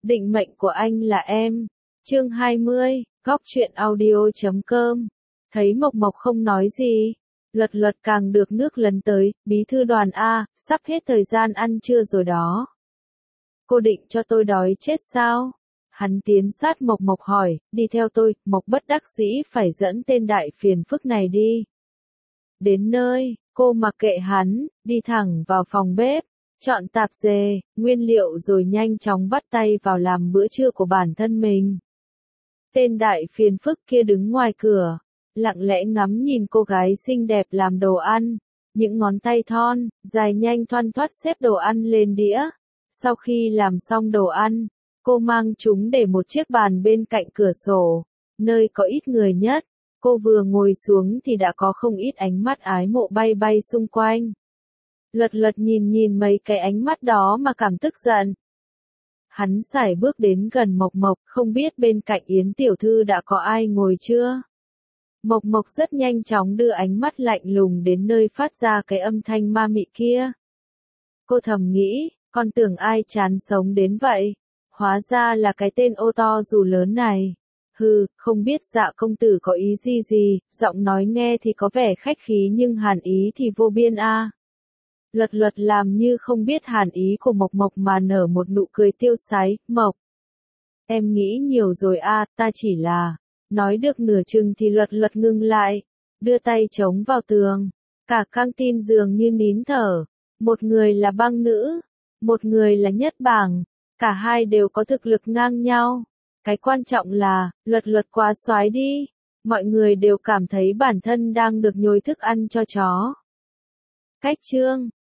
Định mệnh của anh là em. Chương 20, góc truyện audio.com. Thấy Mộc Mộc không nói gì, Luật Luật càng được nước lấn tới, bí thư đoàn A, sắp hết thời gian ăn trưa rồi đó. Cô định cho tôi đói chết sao? Hắn tiến sát Mộc Mộc hỏi, đi theo tôi, Mộc bất đắc dĩ phải dẫn tên đại phiền phức này đi. Đến nơi, cô mặc kệ hắn, đi thẳng vào phòng bếp, chọn tạp dề, nguyên liệu rồi nhanh chóng bắt tay vào làm bữa trưa của bản thân mình. Tên đại phiền phức kia đứng ngoài cửa, lặng lẽ ngắm nhìn cô gái xinh đẹp làm đồ ăn, những ngón tay thon, dài nhanh thoăn thoắt xếp đồ ăn lên đĩa. Sau khi làm xong đồ ăn, cô mang chúng để một chiếc bàn bên cạnh cửa sổ, nơi có ít người nhất. Cô vừa ngồi xuống thì đã có không ít ánh mắt ái mộ bay bay xung quanh. Luật Luật nhìn mấy cái ánh mắt đó mà cảm tức giận. Hắn sải bước đến gần Mộc Mộc, không biết bên cạnh Yến tiểu thư đã có ai ngồi chưa. Mộc Mộc rất nhanh chóng đưa ánh mắt lạnh lùng đến nơi phát ra cái âm thanh ma mị kia. Cô thầm nghĩ, con tưởng ai chán sống đến vậy, hóa ra là cái tên ô to dù lớn này. Hừ, không biết Dạ công tử có ý gì, giọng nói nghe thì có vẻ khách khí nhưng hàn ý thì vô biên a. Luật Luật làm như không biết hàn ý của Mộc Mộc mà nở một nụ cười tiêu sái, Mộc. Em nghĩ nhiều rồi a, ta chỉ là. Nói được nửa chừng thì Luật Luật ngưng lại, đưa tay chống vào tường. Cả căng tin dường như nín thở. Một người là băng nữ, một người là nhất bảng. Cả hai đều có thực lực ngang nhau. Cái quan trọng là, Luật Luật quá soái đi. Mọi người đều cảm thấy bản thân đang được nhồi thức ăn cho chó. Cách chương